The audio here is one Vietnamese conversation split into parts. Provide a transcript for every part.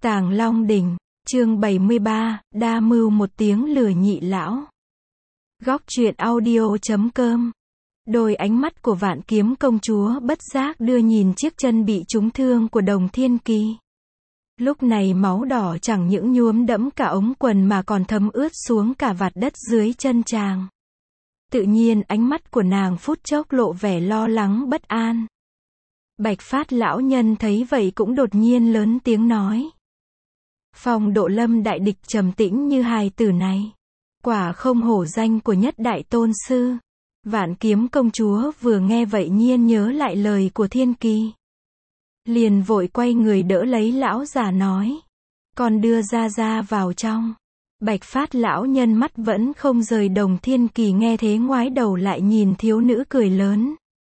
Tàng Long Đỉnh, chương 73, đa mưu một tiếng lừa nhị lão. Góc truyện audio.com. Đôi ánh mắt của Vạn Kiếm công chúa bất giác đưa nhìn chiếc chân bị trúng thương của Đồng Thiên Kỳ. Lúc này máu đỏ chẳng những nhuốm đẫm cả ống quần mà còn thấm ướt xuống cả vạt đất dưới chân chàng. Tự nhiên ánh mắt của nàng phút chốc lộ vẻ lo lắng bất an. Bạch Phát lão nhân thấy vậy cũng đột nhiên lớn tiếng nói. Phong Độ Lâm đại địch trầm tĩnh như hài tử này, quả không hổ danh của nhất đại tôn sư. Vạn Kiếm công chúa vừa nghe vậy nhiên nhớ lại lời của Thiên Kỳ, liền vội quay người đỡ lấy lão già nói, con đưa ra vào trong. Bạch Phát lão nhân mắt vẫn không rời Đồng Thiên Kỳ, nghe thế ngoái đầu lại nhìn thiếu nữ cười lớn.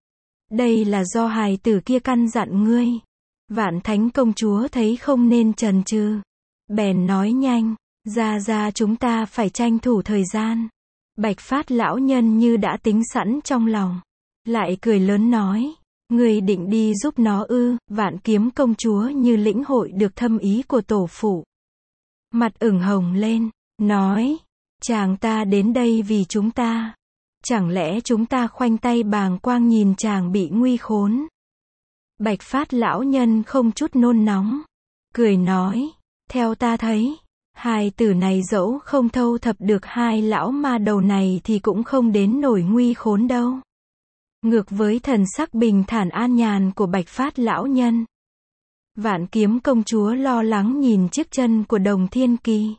Đây là do hài tử kia căn dặn ngươi. Vạn Thánh công chúa thấy không nên chần chừ, bèn nói nhanh, ra chúng ta phải tranh thủ thời gian. Bạch Phát lão nhân như đã tính sẵn trong lòng, lại cười lớn nói, ngươi định đi giúp nó ư? Vạn Kiếm công chúa như lĩnh hội được thâm ý của tổ phụ, mặt ửng hồng lên, nói, chàng ta đến đây vì chúng ta. Chẳng lẽ chúng ta khoanh tay bàng quang nhìn chàng bị nguy khốn? Bạch Phát lão nhân không chút nôn nóng, cười nói, theo ta thấy, hai tử này dẫu không thâu thập được hai lão ma đầu này thì cũng không đến nổi nguy khốn đâu. Ngược với thần sắc bình thản an nhàn của Bạch Phát lão nhân, Vạn Kiếm công chúa lo lắng nhìn chiếc chân của Đồng Thiên Kỳ,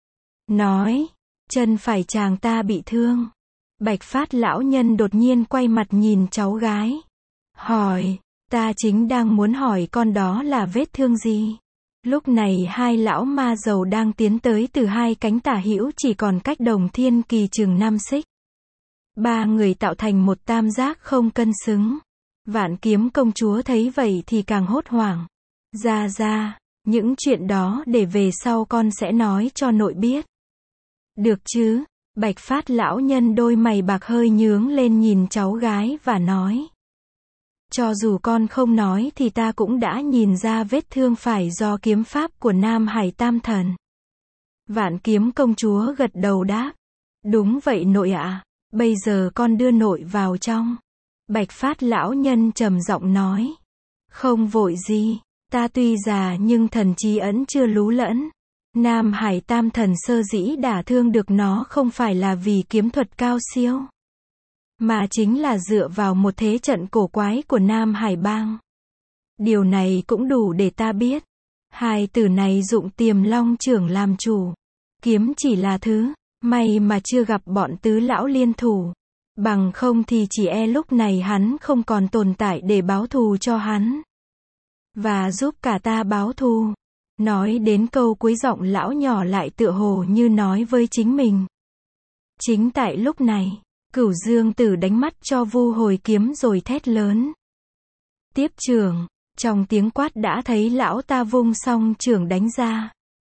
nói, chân phải chàng ta bị thương. Bạch Phát lão nhân đột nhiên quay mặt nhìn cháu gái, hỏi, ta chính đang muốn hỏi con đó là vết thương gì. Lúc này hai lão ma dầu đang tiến tới từ hai cánh tả hữu, chỉ còn cách Đồng Thiên Kỳ chừng 5 xích. Ba người tạo thành một tam giác không cân xứng. Vạn Kiếm công chúa thấy vậy thì càng hốt hoảng. Ra, những chuyện đó để về sau con sẽ nói cho nội biết. Được chứ? Bạch Phát lão nhân đôi mày bạc hơi nhướng lên nhìn cháu gái và nói, cho dù con không nói thì ta cũng đã nhìn ra vết thương phải do kiếm pháp của Nam Hải Tam Thần. Vạn Kiếm công chúa gật đầu đáp, đúng vậy nội ạ, bây giờ con đưa nội vào trong. Bạch Phát lão nhân trầm giọng nói, không vội gì, ta tuy già nhưng thần trí ẩn chưa lú lẫn. Nam Hải Tam Thần sơ dĩ đả thương được nó không phải là vì kiếm thuật cao siêu, mà chính là dựa vào một thế trận cổ quái của Nam Hải Bang. Điều này cũng đủ để ta biết, hai tử này dụng Tiềm Long trưởng làm chủ. Kiếm chỉ là thứ, may mà chưa gặp bọn tứ lão liên thủ. Bằng không thì chỉ e lúc này hắn không còn tồn tại để báo thù cho hắn. Và giúp cả ta báo thù. Nói đến câu cuối giọng lão nhỏ lại tựa hồ như nói với chính mình. Chính tại lúc này, Cửu Dương Tử đánh mắt cho Vu Hồi Kiếm rồi thét lớn. Tiếp trưởng, trong tiếng quát đã thấy lão ta vung song trưởng đánh ra.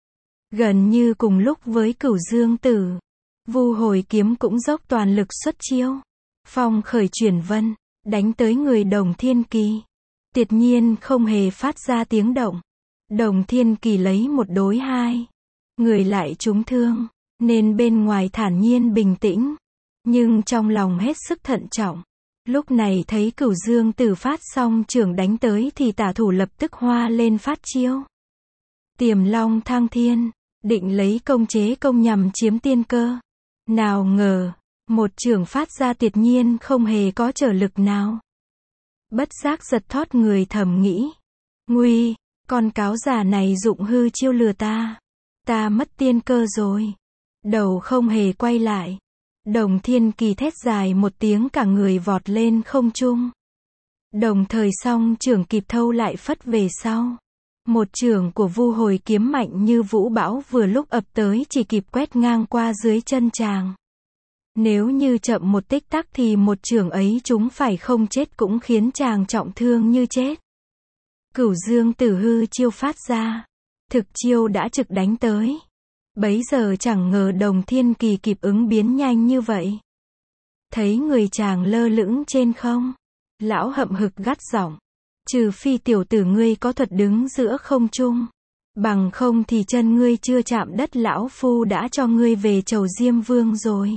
Gần như cùng lúc với Cửu Dương Tử, Vu Hồi Kiếm cũng dốc toàn lực xuất chiêu. Phong khởi chuyển vân, đánh tới người Đồng Thiên Kỳ. Tuyệt nhiên không hề phát ra tiếng động. Đồng Thiên Kỳ lấy một đối hai, người lại trúng thương, nên bên ngoài thản nhiên bình tĩnh, nhưng trong lòng hết sức thận trọng. Lúc này thấy Cửu Dương Tử phát xong trưởng đánh tới thì tả thủ lập tức hoa lên phát chiêu. Tiềm Long Thăng Thiên, định lấy công chế công nhằm chiếm tiên cơ. Nào ngờ, một trưởng phát ra tuyệt nhiên không hề có trở lực nào. Bất giác giật thót người thầm nghĩ, nguy, con cáo già này dụng hư chiêu lừa ta. Ta mất tiên cơ rồi. Đầu không hề quay lại. Đồng Thiên Kỳ thét dài một tiếng, cả người vọt lên không trung. Đồng thời song trưởng kịp thâu lại phất về sau. Một trưởng của Vu Hồi Kiếm mạnh như vũ bão vừa lúc ập tới, chỉ kịp quét ngang qua dưới chân chàng. Nếu như chậm một tích tắc thì một trưởng ấy chúng phải không chết cũng khiến chàng trọng thương như chết. Cửu Dương Tử hư chiêu phát ra, thực chiêu đã trực đánh tới. Bấy giờ chẳng ngờ Đồng Thiên Kỳ kịp ứng biến nhanh như vậy. Thấy người chàng lơ lửng trên không, lão hậm hực gắt giọng, trừ phi tiểu tử ngươi có thuật đứng giữa không trung. Bằng không thì chân ngươi chưa chạm đất lão phu đã cho ngươi về chầu Diêm Vương rồi.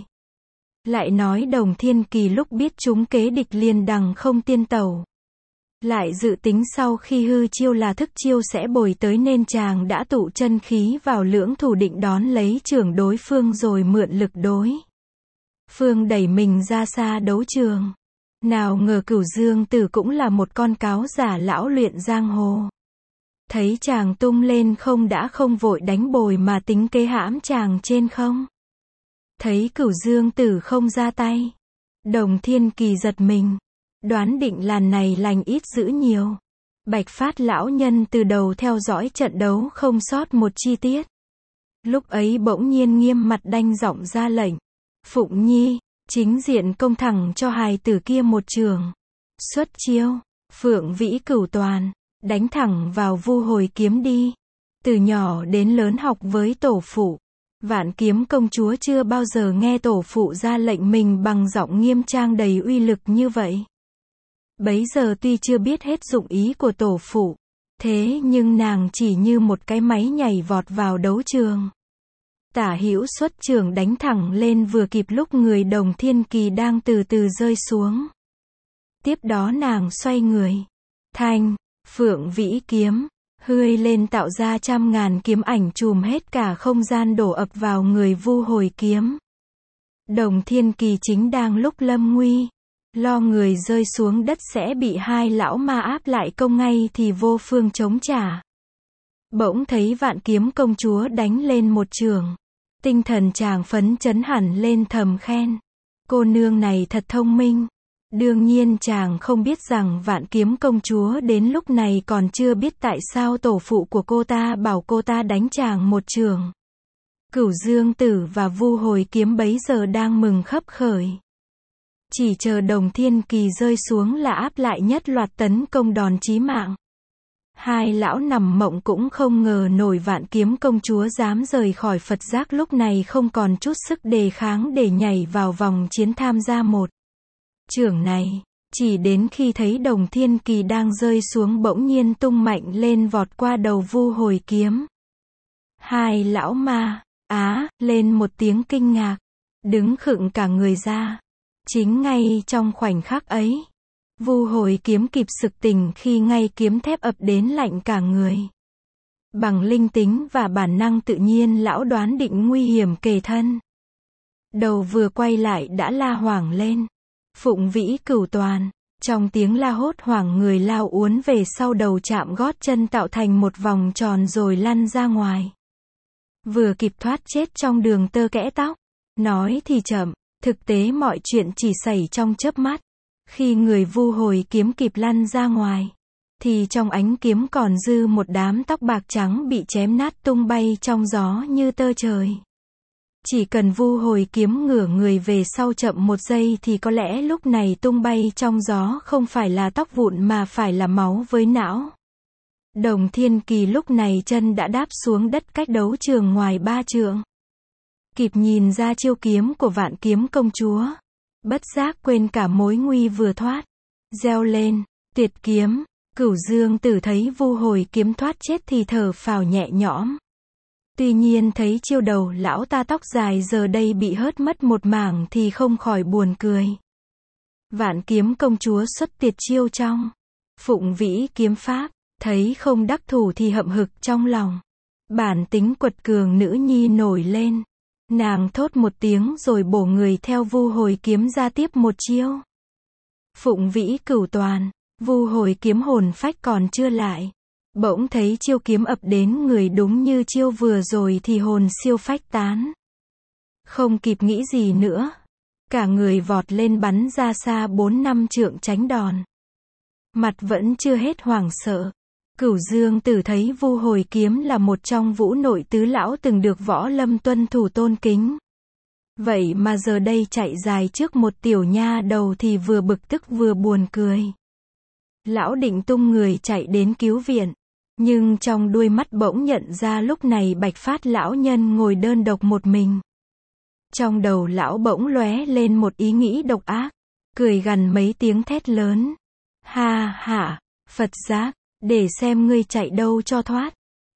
Lại nói Đồng Thiên Kỳ lúc biết chúng kế địch liền đằng không tiên tẩu. Lại dự tính sau khi hư chiêu là thức chiêu sẽ bồi tới nên chàng đã tụ chân khí vào lưỡng thủ định đón lấy chưởng đối phương rồi mượn lực đối phương đẩy mình ra xa đấu trường. Nào ngờ Cửu Dương Tử cũng là một con cáo giả lão luyện giang hồ. Thấy chàng tung lên không đã không vội đánh bồi mà tính kế hãm chàng trên không. Thấy Cửu Dương Tử không ra tay, Đồng Thiên Kỳ giật mình, đoán định làn này lành ít dữ nhiều. Bạch Phát lão nhân từ đầu theo dõi trận đấu không sót một chi tiết. Lúc ấy bỗng nhiên nghiêm mặt đanh giọng ra lệnh. Phụng Nhi, chính diện công thẳng cho hài tử kia một trường. Xuất chiêu, Phượng Vĩ Cửu Toàn, đánh thẳng vào Vu Hồi Kiếm đi. Từ nhỏ đến lớn học với tổ phụ, Vạn Kiếm công chúa chưa bao giờ nghe tổ phụ ra lệnh mình bằng giọng nghiêm trang đầy uy lực như vậy. Bấy giờ tuy chưa biết hết dụng ý của tổ phụ, thế nhưng nàng chỉ như một cái máy nhảy vọt vào đấu trường. Tả hữu xuất trường đánh thẳng lên vừa kịp lúc người Đồng Thiên Kỳ đang từ từ rơi xuống. Tiếp đó nàng xoay người. Thanh, Phượng Vĩ kiếm, hươi lên tạo ra trăm ngàn kiếm ảnh trùm hết cả không gian đổ ập vào người Vu Hồi Kiếm. Đồng Thiên Kỳ chính đang lúc lâm nguy, lo người rơi xuống đất sẽ bị hai lão ma áp lại công ngay thì vô phương chống trả. Bỗng thấy Vạn Kiếm công chúa đánh lên một trường. Tinh thần chàng phấn chấn hẳn lên thầm khen. Cô nương này thật thông minh. Đương nhiên chàng không biết rằng Vạn Kiếm công chúa đến lúc này còn chưa biết tại sao tổ phụ của cô ta bảo cô ta đánh chàng một trường. Cửu Dương Tử và Vu Hồi Kiếm bấy giờ đang mừng khấp khởi. Chỉ chờ Đồng Thiên Kỳ rơi xuống là áp lại nhất loạt tấn công đòn chí mạng. Hai lão nằm mộng cũng không ngờ nổi Vạn Kiếm công chúa dám rời khỏi Phật giác lúc này không còn chút sức đề kháng để nhảy vào vòng chiến tham gia một chưởng này. Chỉ đến khi thấy Đồng Thiên Kỳ đang rơi xuống bỗng nhiên tung mạnh lên vọt qua đầu Vu Hồi Kiếm. Hai lão ma, lên một tiếng kinh ngạc, đứng khựng cả người ra. Chính ngay trong khoảnh khắc ấy, Vu Hồi Kiếm kịp sực tỉnh khi ngay kiếm thép ập đến lạnh cả người. Bằng linh tính và bản năng tự nhiên lão đoán định nguy hiểm kề thân. Đầu vừa quay lại đã la hoảng lên. Phụng Vĩ Cửu Toàn. Trong tiếng la hốt hoảng người lao uốn về sau đầu chạm gót chân tạo thành một vòng tròn rồi lăn ra ngoài. Vừa kịp thoát chết trong đường tơ kẽ tóc. Nói thì chậm, thực tế mọi chuyện chỉ xảy trong chớp mắt. Khi người Vu Hồi Kiếm kịp lăn ra ngoài, thì trong ánh kiếm còn dư một đám tóc bạc trắng bị chém nát tung bay trong gió như tơ trời. Chỉ cần Vu Hồi Kiếm ngửa người về sau chậm một giây thì có lẽ lúc này tung bay trong gió không phải là tóc vụn mà phải là máu với não. Đồng Thiên Kỳ lúc này chân đã đáp xuống đất cách đấu trường ngoài 3 trượng. Kịp nhìn ra chiêu kiếm của Vạn Kiếm công chúa. Bất giác quên cả mối nguy vừa thoát. Reo lên, tuyệt kiếm. Cửu Dương Tử thấy Vu Hồi Kiếm thoát chết thì thở phào nhẹ nhõm. Tuy nhiên thấy chiêu đầu lão ta tóc dài giờ đây bị hớt mất một mảng thì không khỏi buồn cười. Vạn Kiếm công chúa xuất tuyệt chiêu trong Phụng Vĩ kiếm pháp, thấy không đắc thủ thì hậm hực trong lòng. Bản tính quật cường nữ nhi nổi lên. Nàng thốt một tiếng rồi bổ người theo Vu Hồi Kiếm ra tiếp một chiêu. Phụng Vĩ Cửu Toàn, Vu Hồi Kiếm hồn phách còn chưa lại. Bỗng thấy chiêu kiếm ập đến người đúng như chiêu vừa rồi thì hồn siêu phách tán. Không kịp nghĩ gì nữa. Cả người vọt lên bắn ra xa 4-5 trượng tránh đòn. Mặt vẫn chưa hết hoảng sợ. Cửu Dương Tử thấy Vu Hồi Kiếm là một trong vũ nội tứ lão từng được Võ Lâm tuân thủ tôn kính. Vậy mà giờ đây chạy dài trước một tiểu nha đầu thì vừa bực tức vừa buồn cười. Lão định tung người chạy đến cứu viện. Nhưng trong đuôi mắt bỗng nhận ra lúc này Bạch Phát lão nhân ngồi đơn độc một mình. Trong đầu lão bỗng lóe lên một ý nghĩ độc ác. Cười gằn mấy tiếng thét lớn. Ha hả, Phật giác, để xem ngươi chạy đâu cho thoát.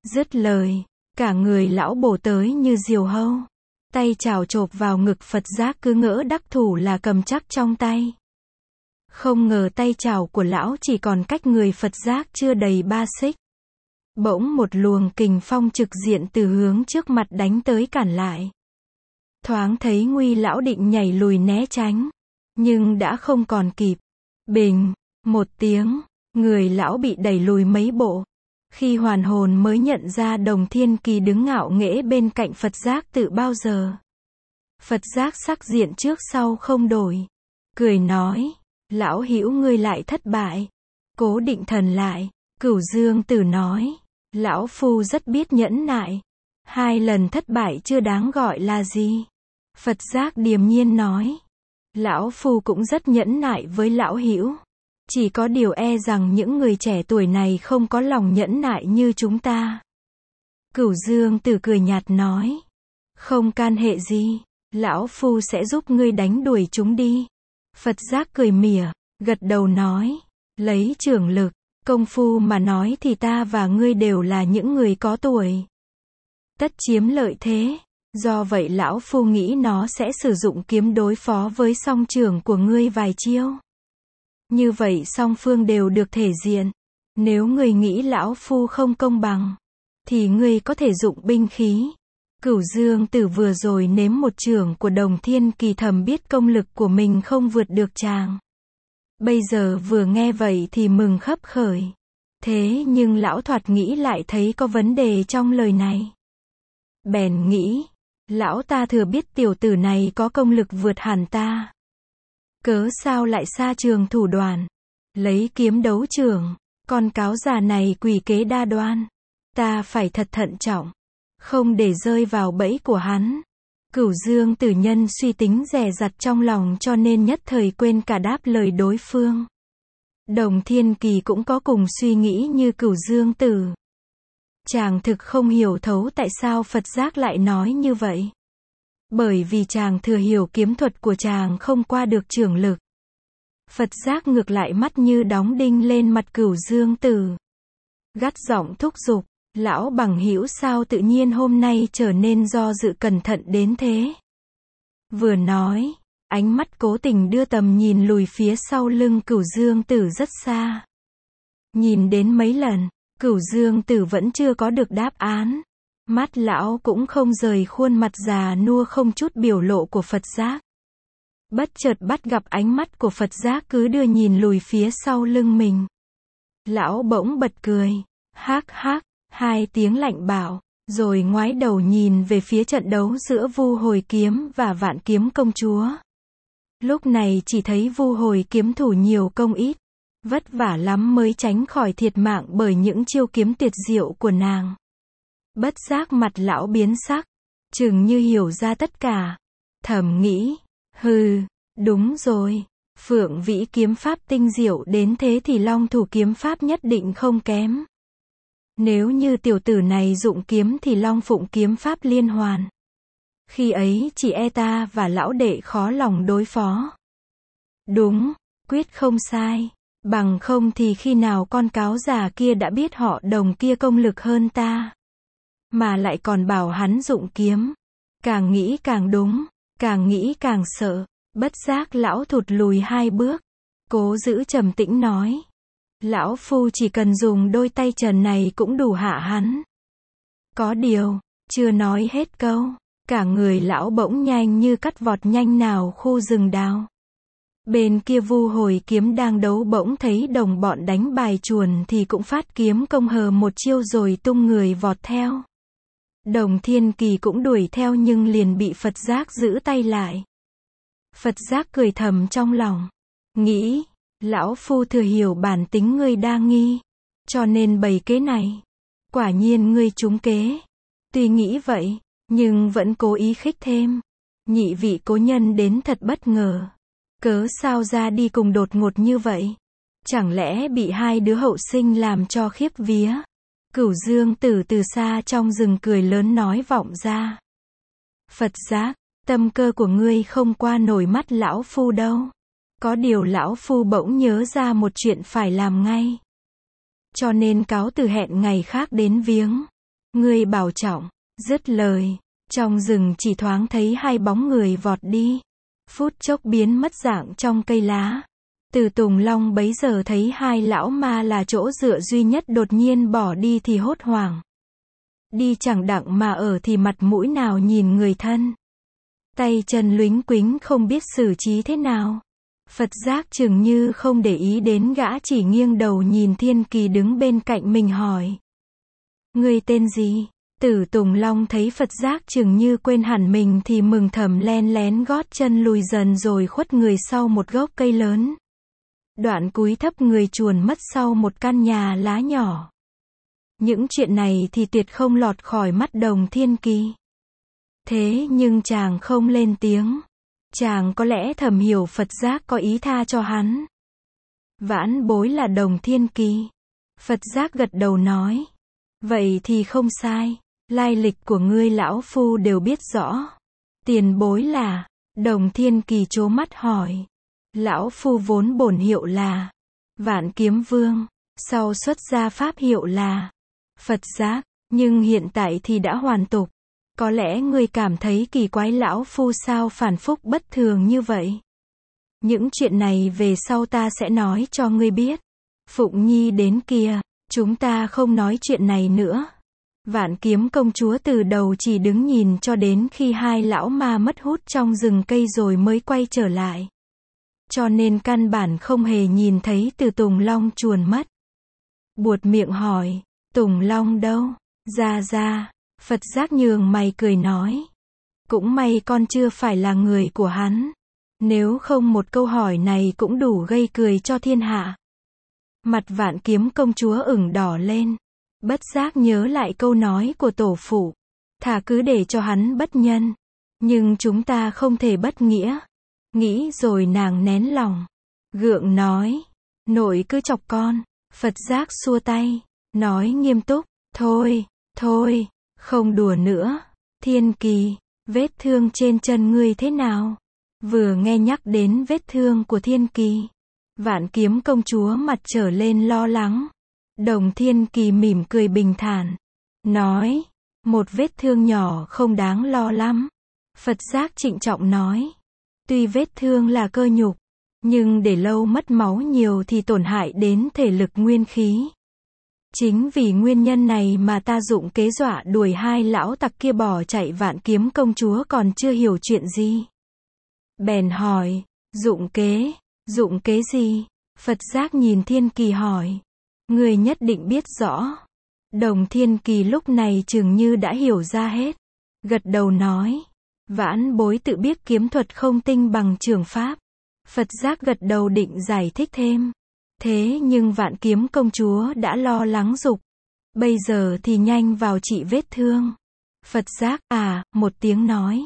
Dứt lời, cả người lão bổ tới như diều hâu. Tay chảo chộp vào ngực Phật giác cứ ngỡ đắc thủ là cầm chắc trong tay. Không ngờ tay chảo của lão chỉ còn cách người Phật giác chưa đầy 3 xích. Bỗng một luồng kình phong trực diện từ hướng trước mặt đánh tới cản lại. Thoáng thấy nguy lão định nhảy lùi né tránh, nhưng đã không còn kịp. Bình, một tiếng, người lão bị đẩy lùi mấy bộ. Khi hoàn hồn mới nhận ra Đồng Thiên Kỳ đứng ngạo nghễ bên cạnh Phật giác từ bao giờ. Phật giác sắc diện trước sau không đổi. Cười nói, lão hữu ngươi lại thất bại. Cố định thần lại, Cửu Dương Tử nói, lão phu rất biết nhẫn nại. 2 lần thất bại chưa đáng gọi là gì. Phật giác điềm nhiên nói, lão phu cũng rất nhẫn nại với lão hữu. Chỉ có điều e rằng những người trẻ tuổi này không có lòng nhẫn nại như chúng ta. Cửu Dương Tử cười nhạt nói, không can hệ gì, lão phu sẽ giúp ngươi đánh đuổi chúng đi. Phật giác cười mỉa, gật đầu nói, lấy trưởng lực, công phu mà nói thì ta và ngươi đều là những người có tuổi. Tất chiếm lợi thế, do vậy lão phu nghĩ nó sẽ sử dụng kiếm đối phó với song trưởng của ngươi vài chiêu. Như vậy song phương đều được thể diện. Nếu ngươi nghĩ lão phu không công bằng, thì ngươi có thể dụng binh khí. Cửu Dương Tử vừa rồi nếm một chưởng của Đồng Thiên Kỳ thầm biết công lực của mình không vượt được chàng. Bây giờ vừa nghe vậy thì mừng khấp khởi. Thế nhưng lão thoạt nghĩ lại thấy có vấn đề trong lời này. Bèn nghĩ, lão ta thừa biết tiểu tử này có công lực vượt hẳn ta. Cớ sao lại xa trường thủ đoàn, lấy kiếm đấu trưởng, con cáo già này quỷ kế đa đoan. Ta phải thật thận trọng, không để rơi vào bẫy của hắn. Cửu Dương Tử nhân suy tính dè dặt trong lòng cho nên nhất thời quên cả đáp lời đối phương. Đồng Thiên Kỳ cũng có cùng suy nghĩ như Cửu Dương Tử. Chàng thực không hiểu thấu tại sao Phật giác lại nói như vậy. Bởi vì chàng thừa hiểu kiếm thuật của chàng không qua được trưởng lực. Phật giác ngược lại mắt như đóng đinh lên mặt Cửu Dương Tử. Gắt giọng thúc giục, lão bằng hữu sao tự nhiên hôm nay trở nên do dự cẩn thận đến thế. Vừa nói, ánh mắt cố tình đưa tầm nhìn lùi phía sau lưng Cửu Dương Tử rất xa. Nhìn đến mấy lần, Cửu Dương Tử vẫn chưa có được đáp án. Mắt lão cũng không rời khuôn mặt già nua không chút biểu lộ của Phật giác. Bất chợt bắt gặp ánh mắt của Phật giác cứ đưa nhìn lùi phía sau lưng mình. Lão bỗng bật cười, hác hác, 2 tiếng lạnh bạo, rồi ngoái đầu nhìn về phía trận đấu giữa Vu Hồi Kiếm và Vạn Kiếm Công Chúa. Lúc này chỉ thấy Vu Hồi Kiếm thủ nhiều công ít, vất vả lắm mới tránh khỏi thiệt mạng bởi những chiêu kiếm tuyệt diệu của nàng. Bất giác mặt lão biến sắc, chừng như hiểu ra tất cả. Thầm nghĩ, hừ, đúng rồi, Phượng Vĩ kiếm pháp tinh diệu đến thế thì Long Thủ kiếm pháp nhất định không kém. Nếu như tiểu tử này dụng kiếm thì Long Phụng kiếm pháp liên hoàn. Khi ấy chỉ e ta và lão đệ khó lòng đối phó. Đúng, quyết không sai. Bằng không thì khi nào con cáo già kia đã biết họ Đồng kia công lực hơn ta. Mà lại còn bảo hắn dụng kiếm. Càng nghĩ càng đúng, càng nghĩ càng sợ. Bất giác lão thụt lùi 2 bước. Cố giữ trầm tĩnh nói. Lão phu chỉ cần dùng đôi tay trần này cũng đủ hạ hắn. Có điều, chưa nói hết câu, cả người lão bỗng nhanh như cắt vọt nhanh nào khu rừng đào. Bên kia Vu Hồi Kiếm đang đấu bỗng thấy đồng bọn đánh bài chuồn thì cũng phát kiếm công hờ một chiêu rồi tung người vọt theo. Đồng Thiên Kỳ cũng đuổi theo nhưng liền bị Phật giác giữ tay lại. Phật giác cười thầm trong lòng, nghĩ, lão phu thừa hiểu bản tính ngươi đa nghi, cho nên bày kế này. Quả nhiên ngươi trúng kế. Tuy nghĩ vậy, nhưng vẫn cố ý khích thêm. Nhị vị cố nhân đến thật bất ngờ. Cớ sao ra đi cùng đột ngột như vậy? Chẳng lẽ bị 2 đứa hậu sinh làm cho khiếp vía? Cửu Dương Tử từ xa trong rừng cười lớn nói vọng ra. Phật giác, tâm cơ của ngươi không qua nổi mắt lão phu đâu. Có điều lão phu bỗng nhớ ra một chuyện phải làm ngay. Cho nên cáo từ hẹn ngày khác đến viếng. Ngươi bảo trọng. Dứt lời, trong rừng chỉ thoáng thấy hai bóng người vọt đi. Phút chốc biến mất dạng trong cây lá. Từ Tùng Long bấy giờ thấy hai lão ma là chỗ dựa duy nhất đột nhiên bỏ đi thì hốt hoảng. Đi chẳng đặng mà ở thì mặt mũi nào nhìn người thân. Tay chân luính quính không biết xử trí thế nào. Phật giác chừng như không để ý đến gã, chỉ nghiêng đầu nhìn Thiên Kỳ đứng bên cạnh mình hỏi. Ngươi tên gì? Tử Tùng Long thấy Phật giác chừng như quên hẳn mình thì mừng thầm len lén gót chân lùi dần rồi khuất người sau một gốc cây lớn. Đoạn cúi thấp người chuồn mất sau một căn nhà lá nhỏ. Những chuyện này thì tuyệt không lọt khỏi mắt Đồng Thiên Kỳ. Thế nhưng chàng không lên tiếng. Chàng có lẽ thầm hiểu Phật giác có ý tha cho hắn. Vãn bối là Đồng Thiên Kỳ. Phật giác gật đầu nói. Vậy thì không sai. Lai lịch của ngươi lão phu đều biết rõ. Tiền bối là? Đồng Thiên Kỳ trố mắt hỏi. Lão phu vốn bổn hiệu là Vạn Kiếm Vương, sau xuất gia pháp hiệu là Phật giác, nhưng hiện tại thì đã hoàn tục. Có lẽ ngươi cảm thấy kỳ quái lão phu sao phản phúc bất thường như vậy. Những chuyện này về sau ta sẽ nói cho ngươi biết. Phụng Nhi đến kìa, chúng ta không nói chuyện này nữa. Vạn Kiếm công chúa từ đầu chỉ đứng nhìn cho đến khi hai lão ma mất hút trong rừng cây rồi mới quay trở lại. Cho nên căn bản không hề nhìn thấy Từ Tùng Long chuồn mất. Buột miệng hỏi, Tùng Long đâu? Ra. Phật giác nhường mày cười nói. Cũng may con chưa phải là người của hắn. Nếu không một câu hỏi này cũng đủ gây cười cho thiên hạ. Mặt Vạn Kiếm công chúa ửng đỏ lên. Bất giác nhớ lại câu nói của tổ phụ. Thà cứ để cho hắn bất nhân. Nhưng chúng ta không thể bất nghĩa. Nghĩ rồi nàng nén lòng. Gượng nói. Nội cứ chọc con. Phật giác xua tay. Nói nghiêm túc. Thôi. Không đùa nữa. Thiên Kỳ. Vết thương trên chân ngươi thế nào? Vừa nghe nhắc đến vết thương của Thiên Kỳ. Vạn Kiếm công chúa mặt trở lên lo lắng. Đồng Thiên Kỳ mỉm cười bình thản. Nói. Một vết thương nhỏ không đáng lo lắm. Phật giác trịnh trọng nói. Tuy vết thương là cơ nhục, nhưng để lâu mất máu nhiều thì tổn hại đến thể lực nguyên khí. Chính vì nguyên nhân này mà ta dụng kế dọa đuổi hai lão tặc kia bỏ chạy. Vạn Kiếm công chúa còn chưa hiểu chuyện gì. Bèn hỏi, dụng kế gì? Phật giác nhìn Thiên Kỳ hỏi. Người nhất định biết rõ. Đồng Thiên Kỳ lúc này chừng như đã hiểu ra hết. Gật đầu nói. Vãn bối tự biết kiếm thuật không tinh bằng trường pháp. Phật giác gật đầu định giải thích thêm. Thế nhưng Vạn Kiếm công chúa đã lo lắng giục. Bây giờ thì nhanh vào trị vết thương. Phật giác một tiếng nói.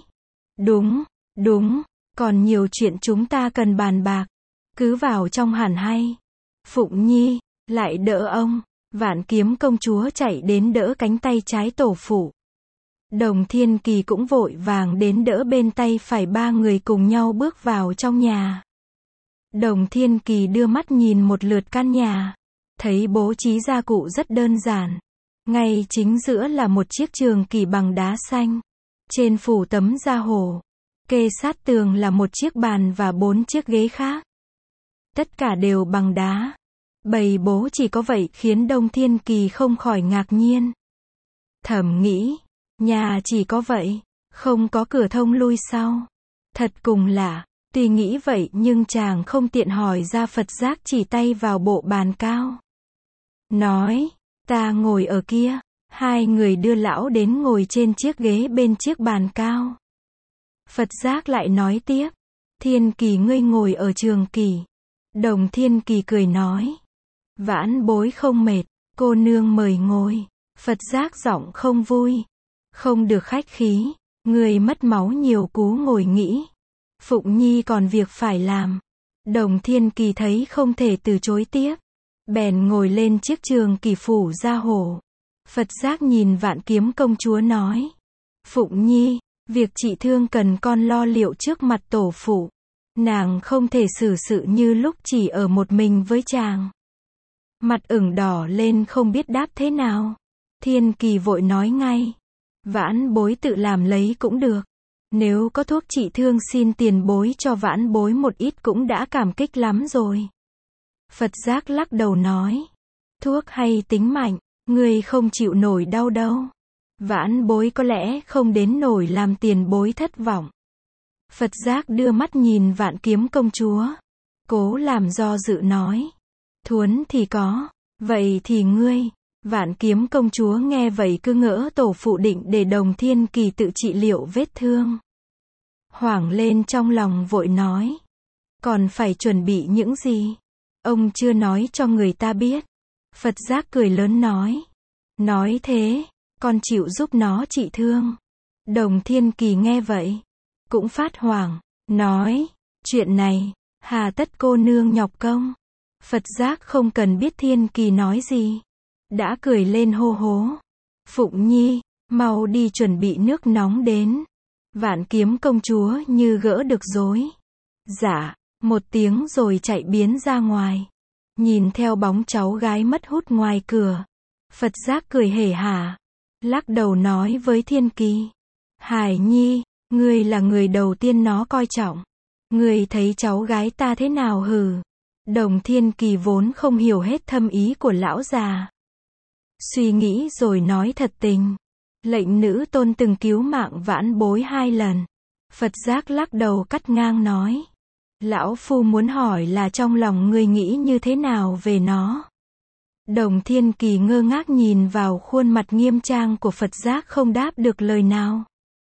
Đúng, còn nhiều chuyện chúng ta cần bàn bạc. Cứ vào trong hẳn hay. Phụng Nhi, lại đỡ ông. Vạn Kiếm công chúa chạy đến đỡ cánh tay trái tổ phụ. Đồng Thiên Kỳ cũng vội vàng đến đỡ bên tay phải, ba người cùng nhau bước vào trong nhà. Đồng Thiên Kỳ đưa mắt nhìn một lượt căn nhà. Thấy bố trí gia cụ rất đơn giản. Ngay chính giữa là một chiếc trường kỷ bằng đá xanh. Trên phủ tấm da hổ. Kê sát tường là một chiếc bàn và 4 chiếc ghế khác. Tất cả đều bằng đá. Bày bố chỉ có vậy khiến Đồng Thiên Kỳ không khỏi ngạc nhiên. Thầm nghĩ, nhà chỉ có vậy, không có cửa thông lui sau. Thật cùng lạ. Tuy nghĩ vậy nhưng chàng không tiện hỏi ra. Phật giác chỉ tay vào bộ bàn cao. Nói, ta ngồi ở kia. Hai người đưa lão đến ngồi trên chiếc ghế bên chiếc bàn cao. Phật giác lại nói tiếp. Thiên Kỳ ngươi ngồi ở trường kỷ. Đồng Thiên Kỳ cười nói. Vãn bối không mệt, cô nương mời ngồi. Phật giác giọng không vui. Không được khách khí, người mất máu nhiều cú ngồi nghỉ. Phụng Nhi còn việc phải làm. Đồng Thiên Kỳ thấy không thể từ chối tiếp. Bèn ngồi lên chiếc trường kỷ phủ da hổ. Phật giác nhìn Vạn Kiếm công chúa nói. Phụng Nhi, việc trị thương cần con lo liệu trước mặt tổ phụ. Nàng không thể xử sự như lúc chỉ ở một mình với chàng. Mặt ửng đỏ lên không biết đáp thế nào. Thiên Kỳ vội nói ngay. Vãn bối tự làm lấy cũng được. Nếu có thuốc trị thương xin tiền bối cho vãn bối một ít cũng đã cảm kích lắm rồi. Phật Giác lắc đầu nói. Thuốc hay tính mạnh, ngươi không chịu nổi đau đâu. Vãn bối có lẽ không đến nổi làm tiền bối thất vọng. Phật Giác đưa mắt nhìn Vạn Kiếm công chúa. Cố làm do dự nói. Thuấn thì có. Vậy thì ngươi. Vạn Kiếm công chúa nghe vậy cứ ngỡ tổ phụ định để Đồng Thiên Kỳ tự trị liệu vết thương. Hoảng lên trong lòng vội nói. Còn phải chuẩn bị những gì? Ông chưa nói cho người ta biết. Phật Giác cười lớn nói. Nói thế, con chịu giúp nó trị thương. Đồng Thiên Kỳ nghe vậy, cũng phát hoảng, nói. Chuyện này, hà tất cô nương nhọc công. Phật Giác không cần biết Thiên Kỳ nói gì. Đã cười lên hô hố. Phụng Nhi, mau đi chuẩn bị nước nóng đến. Vạn Kiếm công chúa như gỡ được rối. Dạ, một tiếng rồi chạy biến ra ngoài. Nhìn theo bóng cháu gái mất hút ngoài cửa. Phật Giác cười hề hả. Lắc đầu nói với Thiên Kỳ. Hải Nhi, ngươi là người đầu tiên nó coi trọng. Ngươi thấy cháu gái ta thế nào hừ? Đồng Thiên Kỳ vốn không hiểu hết thâm ý của lão già. Suy nghĩ rồi nói thật tình. Lệnh nữ tôn từng cứu mạng vãn bối 2 lần. Phật Giác lắc đầu cắt ngang nói. Lão phu muốn hỏi là trong lòng ngươi nghĩ như thế nào về nó? Đồng Thiên Kỳ ngơ ngác nhìn vào khuôn mặt nghiêm trang của Phật Giác không đáp được lời nào.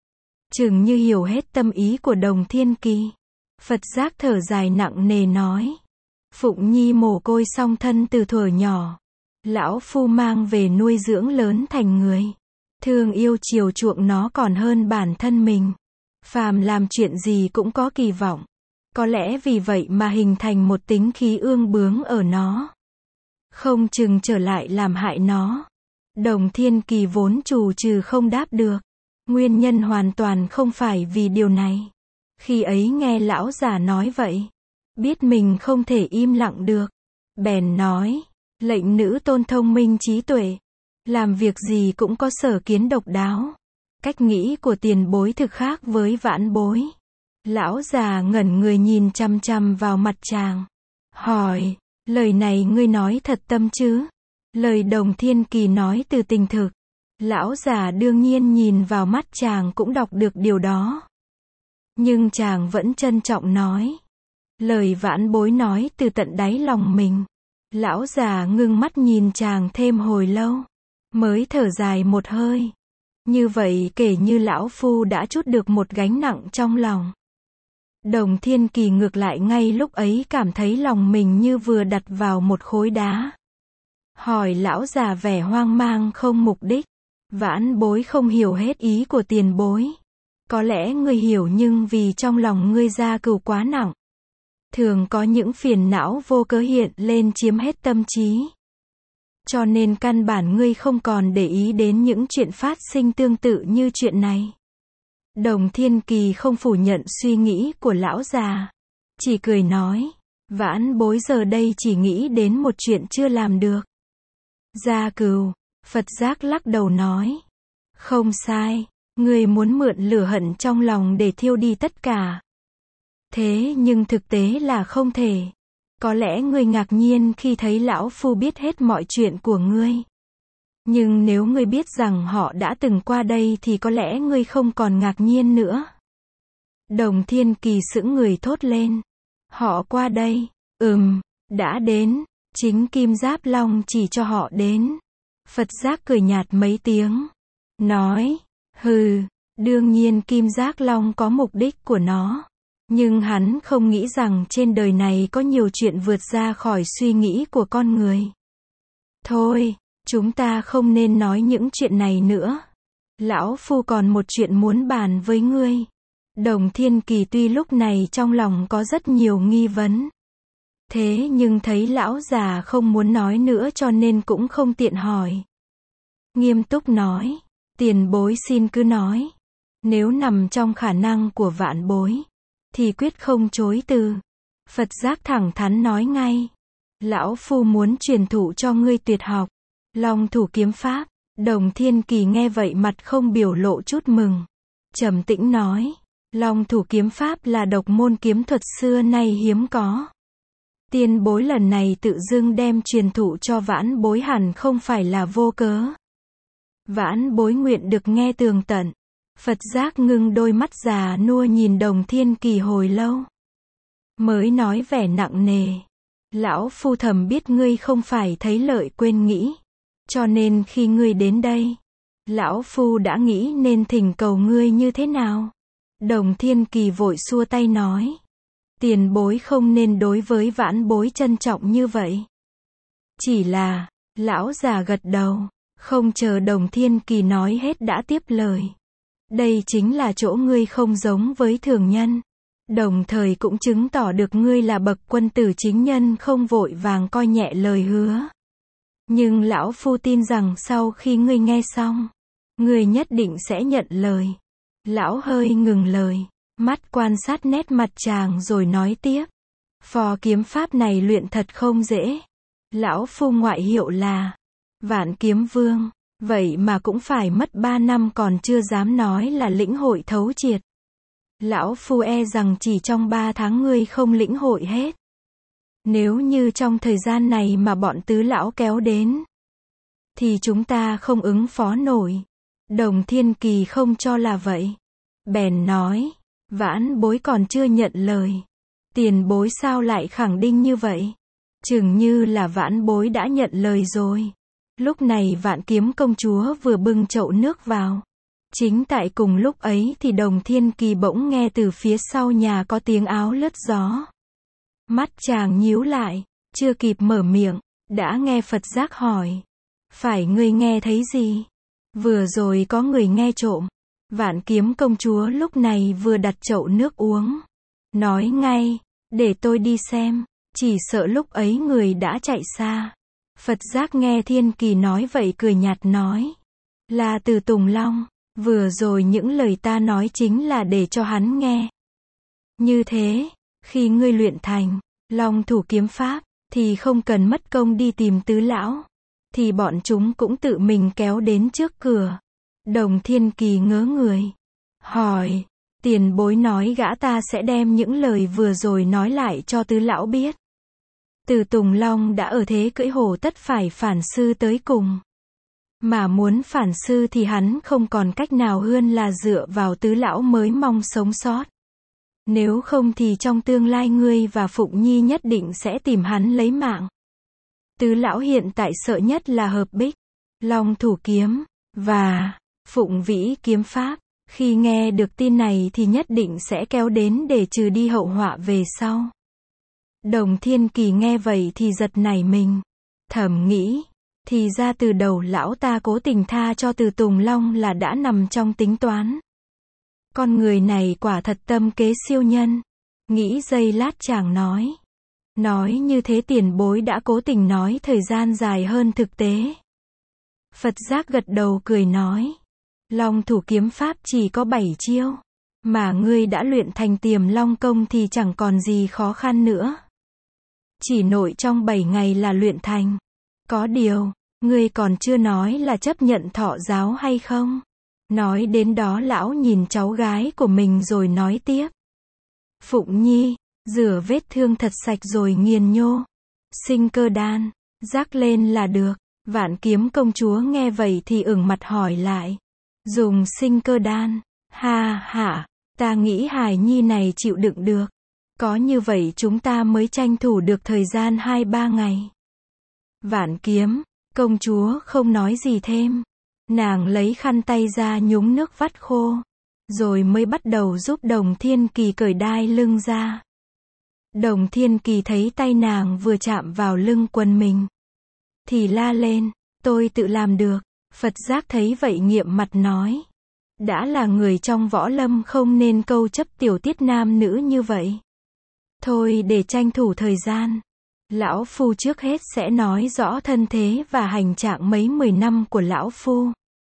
Chừng như hiểu hết tâm ý của Đồng Thiên Kỳ. Phật Giác thở dài nặng nề nói. Phụng Nhi mồ côi song thân từ thuở nhỏ. Lão phu mang về nuôi dưỡng lớn thành người. Thương yêu chiều chuộng nó còn hơn bản thân mình. Phàm làm chuyện gì cũng có kỳ vọng. Có lẽ vì vậy mà hình thành một tính khí ương bướng ở nó. Không chừng trở lại làm hại nó. Đồng Thiên Kỳ vốn trù trừ không đáp được. Nguyên nhân hoàn toàn không phải vì điều này. Khi ấy nghe lão già nói vậy. Biết mình không thể im lặng được. Bèn nói. Lệnh nữ tôn thông minh trí tuệ. Làm việc gì cũng có sở kiến độc đáo. Cách nghĩ của tiền bối thực khác với vãn bối. Lão già ngẩn người nhìn chăm chăm vào mặt chàng. Hỏi, lời này ngươi nói thật tâm chứ? Lời Đồng Thiên Kỳ nói từ tình thực. Lão già đương nhiên nhìn vào mắt chàng cũng đọc được điều đó. Nhưng chàng vẫn trân trọng nói. Lời vãn bối nói từ tận đáy lòng mình. Lão già ngưng mắt nhìn chàng thêm hồi lâu. Mới thở dài một hơi. Như vậy kể như lão phu đã trút được một gánh nặng trong lòng. Đồng Thiên Kỳ ngược lại ngay lúc ấy cảm thấy lòng mình như vừa đặt vào một khối đá. Hỏi lão già vẻ hoang mang không mục đích. Vãn bối không hiểu hết ý của tiền bối. Có lẽ ngươi hiểu nhưng vì trong lòng ngươi gia cừu quá nặng. Thường có những phiền não vô cớ hiện lên chiếm hết tâm trí. Cho nên căn bản ngươi không còn để ý đến những chuyện phát sinh tương tự như chuyện này. Đồng Thiên Kỳ không phủ nhận suy nghĩ của lão già. Chỉ cười nói. Vãn bối giờ đây chỉ nghĩ đến một chuyện chưa làm được. Gia cừu. Phật Giác lắc đầu nói. Không sai. Ngươi muốn mượn lửa hận trong lòng để thiêu đi tất cả. Thế nhưng thực tế là không thể. Có lẽ ngươi ngạc nhiên khi thấy lão phu biết hết mọi chuyện của ngươi. Nhưng nếu ngươi biết rằng họ đã từng qua đây thì có lẽ ngươi không còn ngạc nhiên nữa. Đồng Thiên Kỳ sững người thốt lên. Họ qua đây. Đã đến. Chính Kim Giáp Long chỉ cho họ đến. Phật Giác cười nhạt mấy tiếng. Nói. Hừ. Đương nhiên Kim Giác Long có mục đích của nó. Nhưng hắn không nghĩ rằng trên đời này có nhiều chuyện vượt ra khỏi suy nghĩ của con người. Thôi, chúng ta không nên nói những chuyện này nữa. Lão phu còn một chuyện muốn bàn với ngươi. Đồng Thiên Kỳ tuy lúc này trong lòng có rất nhiều nghi vấn. Thế nhưng thấy lão già không muốn nói nữa cho nên cũng không tiện hỏi. Nghiêm túc nói. Tiền bối xin cứ nói. Nếu nằm trong khả năng của vạn bối. Thì quyết không chối từ. Phật Giác thẳng thắn nói ngay. Lão phu muốn truyền thụ cho ngươi tuyệt học. Long thủ kiếm pháp. Đồng Thiên Kỳ nghe vậy mặt không biểu lộ chút mừng. Trầm tĩnh nói, Long thủ kiếm pháp là độc môn kiếm thuật xưa nay hiếm có. Tiền bối lần này tự dưng đem truyền thụ cho vãn bối hẳn không phải là vô cớ. Vãn bối nguyện được nghe tường tận. Phật Giác ngưng đôi mắt già nua nhìn Đồng Thiên Kỳ hồi lâu. Mới nói vẻ nặng nề. Lão phu thầm biết ngươi không phải thấy lợi quên nghĩ. Cho nên khi ngươi đến đây, lão phu đã nghĩ nên thỉnh cầu ngươi như thế nào. Đồng Thiên Kỳ vội xua tay nói. Tiền bối không nên đối với vãn bối trân trọng như vậy. Chỉ là, lão già gật đầu, không chờ Đồng Thiên Kỳ nói hết đã tiếp lời. Đây chính là chỗ ngươi không giống với thường nhân. Đồng thời cũng chứng tỏ được ngươi là bậc quân tử chính nhân không vội vàng coi nhẹ lời hứa. Nhưng lão phu tin rằng sau khi ngươi nghe xong, ngươi nhất định sẽ nhận lời. Lão hơi ngừng lời, mắt quan sát nét mặt chàng rồi nói tiếp. Phò kiếm pháp này luyện thật không dễ. Lão phu ngoại hiệu là Vạn Kiếm Vương, vậy mà cũng phải mất 3 năm còn chưa dám nói là lĩnh hội thấu triệt. Lão phu e rằng chỉ trong 3 tháng ngươi không lĩnh hội hết. Nếu như trong thời gian này mà bọn tứ lão kéo đến, thì chúng ta không ứng phó nổi. Đồng Thiên Kỳ không cho là vậy. Bèn nói, vãn bối còn chưa nhận lời. Tiền bối sao lại khẳng định như vậy? Chừng như là vãn bối đã nhận lời rồi. Lúc này Vạn Kiếm công chúa vừa bưng chậu nước vào. Chính tại cùng lúc ấy thì Đồng Thiên Kỳ bỗng nghe từ phía sau nhà có tiếng áo lướt gió. Mắt chàng nhíu lại, chưa kịp mở miệng, đã nghe Phật Giác hỏi. Phải ngươi nghe thấy gì? Vừa rồi có người nghe trộm. Vạn Kiếm công chúa lúc này vừa đặt chậu nước uống. Nói ngay, để tôi đi xem. Chỉ sợ lúc ấy người đã chạy xa. Phật Giác nghe Thiên Kỳ nói vậy cười nhạt nói. Là từ Tùng Long. Vừa rồi những lời ta nói chính là để cho hắn nghe. Như thế, khi ngươi luyện thành Long thủ kiếm pháp, thì không cần mất công đi tìm tứ lão. Thì bọn chúng cũng tự mình kéo đến trước cửa. Đồng Thiên Kỳ ngớ người. Hỏi, tiền bối nói gã ta sẽ đem những lời vừa rồi nói lại cho tứ lão biết. Từ Tùng Long đã ở thế cưỡi hổ tất phải phản sư tới cùng. Mà muốn phản sư thì hắn không còn cách nào hơn là dựa vào tứ lão mới mong sống sót. Nếu không thì trong tương lai ngươi và Phụng Nhi nhất định sẽ tìm hắn lấy mạng. Tứ lão hiện tại sợ nhất là hợp bích, Long thủ kiếm, và Phụng Vĩ kiếm pháp. Khi nghe được tin này thì nhất định sẽ kéo đến để trừ đi hậu họa về sau. Đồng Thiên Kỳ nghe vậy thì giật nảy mình. Thầm nghĩ, thì ra từ đầu lão ta cố tình tha cho Từ Tùng Long là đã nằm trong tính toán. Con người này quả thật tâm kế siêu nhân. Nghĩ giây lát chàng nói. Nói như thế tiền bối đã cố tình nói thời gian dài hơn thực tế. Phật Giác gật đầu cười nói. Long thủ kiếm pháp chỉ có 7 chiêu. Mà ngươi đã luyện thành Tiềm Long công thì chẳng còn gì khó khăn nữa. Chỉ nội trong 7 ngày là luyện thành. Có điều, ngươi còn chưa nói là chấp nhận thọ giáo hay không? Nói đến đó lão nhìn cháu gái của mình rồi nói tiếp. Phụng Nhi, rửa vết thương thật sạch rồi nghiền nhô. Sinh cơ đan, rắc lên là được. Vạn Kiếm công chúa nghe vậy thì ửng mặt hỏi lại. Dùng sinh cơ đan, ha hả, ta nghĩ hài nhi này chịu đựng được. Có như vậy chúng ta mới tranh thủ được thời gian 2-3 ngày. Vạn Kiếm công chúa không nói gì thêm. Nàng lấy khăn tay ra nhúng nước vắt khô. Rồi mới bắt đầu giúp Đồng Thiên Kỳ cởi đai lưng ra. Đồng Thiên Kỳ thấy tay nàng vừa chạm vào lưng quần mình. Thì la lên, tôi tự làm được. Phật Giác thấy vậy nghiệm mặt nói. Đã là người trong võ lâm không nên câu chấp tiểu tiết nam nữ như vậy. Thôi để tranh thủ thời gian. Lão Phu trước hết sẽ nói rõ thân thế và hành trạng mấy 10 năm của Lão Phu.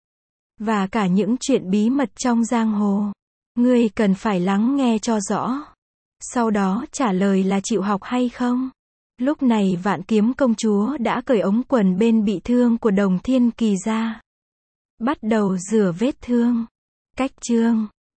Và cả những chuyện bí mật trong giang hồ. Ngươi cần phải lắng nghe cho rõ. Sau đó trả lời là chịu học hay không. Lúc này Vạn Kiếm công chúa đã cởi ống quần bên bị thương của Đồng Thiên Kỳ ra. Bắt đầu rửa vết thương. Cách chương